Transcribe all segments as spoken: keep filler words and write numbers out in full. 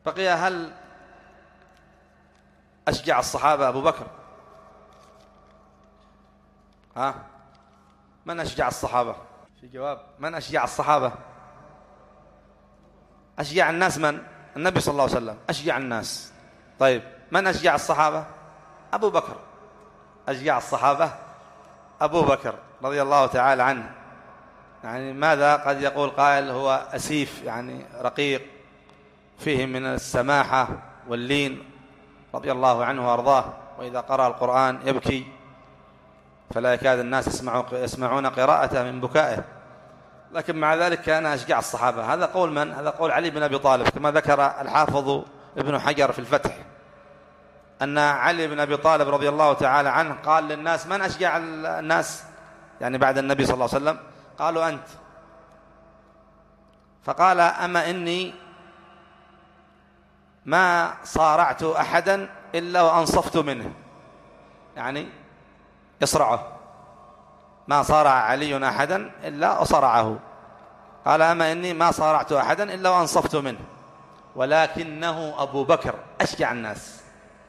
بقي هل أشجع الصحابة أبو بكر؟ ها من أشجع الصحابة؟ في جواب، من أشجع الصحابة؟ أشجع الناس من؟ النبي صلى الله عليه وسلم أشجع الناس. طيب من أشجع الصحابة؟ أبو بكر. أشجع الصحابة أبو بكر رضي الله تعالى عنه. يعني ماذا قد يقول قائل هو أسيف، يعني رقيق، فيه من السماحة واللين رضي الله عنه وأرضاه، وإذا قرأ القرآن يبكي فلا يكاد الناس يسمعون قراءته من بكائه، لكن مع ذلك كان أشجع الصحابة. هذا قول من؟ هذا قول علي بن أبي طالب، كما ذكر الحافظ ابن حجر في الفتح أن علي بن أبي طالب رضي الله تعالى عنه قال للناس: من أشجع الناس يعني بعد النبي صلى الله عليه وسلم؟ قالوا: أنت. فقال: أما إني ما صارعت أحدا إلا وأنصفت منه، يعني يصرعه، ما صارع علي أحدا إلا أصرعه. قال: أما إني ما صارعت أحدا إلا وأنصفت منه، ولكنه أبو بكر أشجع الناس.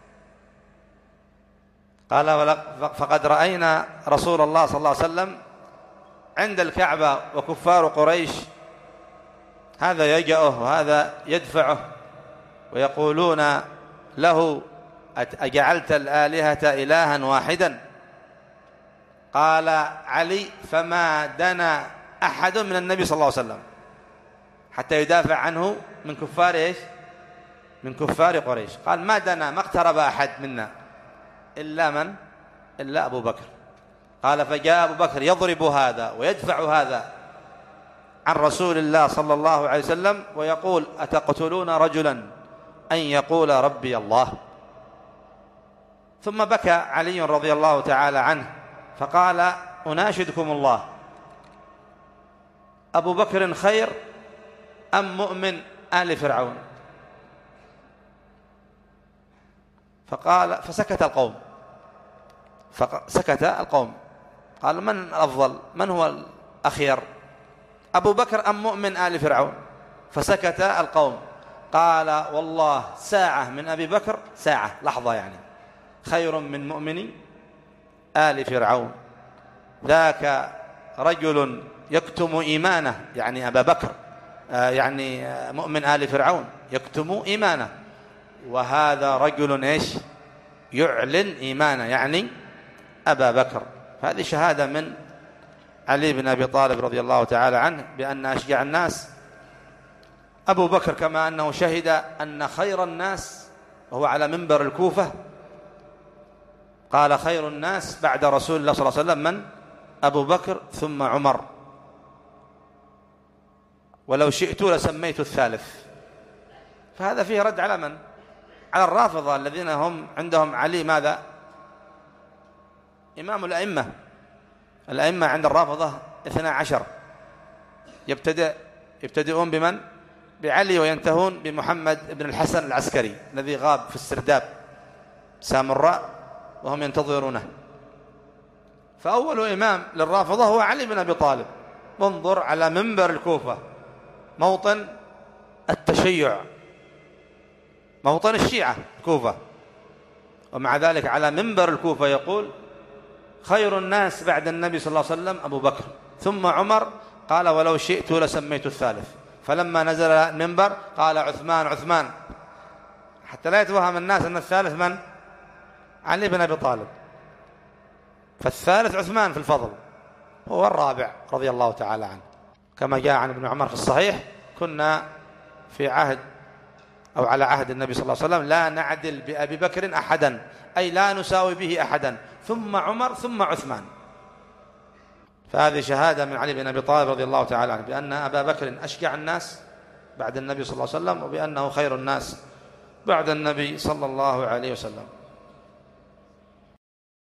قال: فقد رأينا رسول الله صلى الله عليه وسلم عند الكعبة وكفار قريش هذا يجأه وهذا يدفعه ويقولون له: أجعلت الآلهة إلها واحدا؟ قال علي: فما دنا أحد من النبي صلى الله عليه وسلم حتى يدافع عنه من كفار إيش؟ من كفار قريش. قال: ما دنا، ما اقترب أحد منا إلا من؟ إلا أبو بكر. قال: فجاء أبو بكر يضرب هذا ويدفع هذا عن رسول الله صلى الله عليه وسلم ويقول: أتقتلون رجلا أن يقول ربي الله؟ ثم بكى علي رضي الله تعالى عنه فقال: أناشدكم الله، أبو بكر خير أم مؤمن آل فرعون؟ فقال فسكت القوم فسكت القوم قال: من الأفضل؟ من هو الأخير؟ أبو بكر أم مؤمن آل فرعون؟ فسكت القوم. قال: والله ساعة من أبي بكر، ساعة لحظة يعني، خير من مؤمن آل فرعون. ذاك رجل يكتم إيمانه، يعني أبا بكر، يعني مؤمن آل فرعون يكتم إيمانه، وهذا رجل إيش؟ يعلن إيمانه، يعني أبا بكر. هذه شهادة من علي بن أبي طالب رضي الله تعالى عنه بأن أشجع الناس أبو بكر، كما أنه شهد أن خير الناس، وهو على منبر الكوفة قال: خير الناس بعد رسول الله صلى الله عليه وسلم من؟ أبو بكر ثم عمر، ولو شئت لسميت الثالث. فهذا فيه رد على من؟ على الرافضة الذين هم عندهم علي ماذا؟ إمام الأئمة. الأئمة عند الرافضة اثنا عشر، يبتدئ يبتدئون بمن؟ بعلي، وينتهون بمحمد بن الحسن العسكري الذي غاب في السرداب سامراء وهم ينتظرونه. فأول إمام للرافضة هو علي بن أبي طالب. انظر على منبر الكوفة، موطن التشيع، موطن الشيعة الكوفة، ومع ذلك على منبر الكوفة يقول: خير الناس بعد النبي صلى الله عليه وسلم أبو بكر ثم عمر، قال: ولو شئت لسميت الثالث. فلما نزل المنبر قال: عثمان عثمان، حتى لا يتوهم الناس أن الثالث من؟ علي بن أبي طالب. فالثالث عثمان في الفضل، هو الرابع رضي الله تعالى عنه، كما جاء عن ابن عمر في الصحيح: كنا في عهد أو على عهد النبي صلى الله عليه وسلم لا نعدل بأبي بكر أحدا، أي لا نساوي به أحدا، ثم عمر ثم عثمان. فهذه شهادة من علي بن أبي طالب رضي الله تعالى عنه بأن أبا بكر أشجع الناس بعد النبي صلى الله عليه وسلم، وبأنه خير الناس بعد النبي صلى الله عليه وسلم.